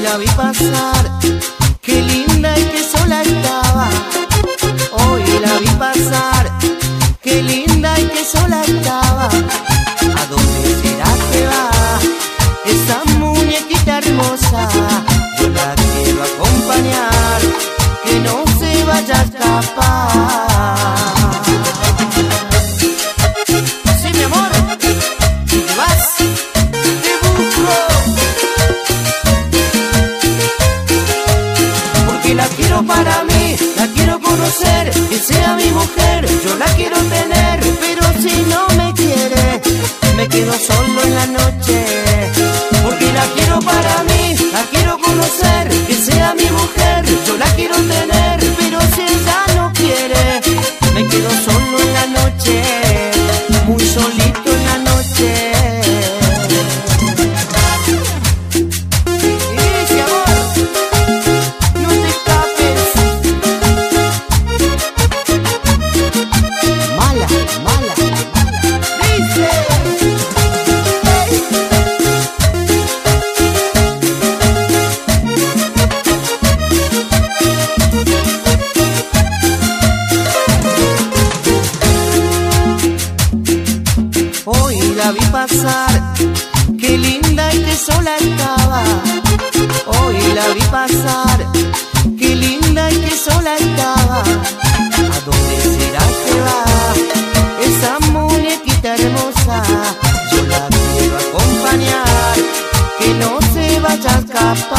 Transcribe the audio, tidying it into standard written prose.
la vi pasar, qué linda y qué sola estaba. Hoy la vi pasar, qué linda y qué sola estaba. ¿A dónde será que va esa muñequita hermosa? Yo la quiero acompañar, que no se vaya a escapar. Sí, mi amor, si te vas, te busco. Porque la quiero para mí, la quiero conocer, que sea mi mujer, yo la quiero tener. Pero si no me quiere, me quedo solo en la noche. Porque la quiero para mí, la quiero conocer, que sea mi mujer, yo la quiero tener. Pero si ella no quiere, me quedo solo en la noche, muy solito en la noche. Sí, amor, no te escapes. Mala, mala, dice. Hoy la vi pasar, qué linda y qué sola estaba. Hoy la vi pasar, qué linda y qué sola estaba. ¿A dónde será que va esa muñequita hermosa? Yo la quiero acompañar, que no se vaya a escapar.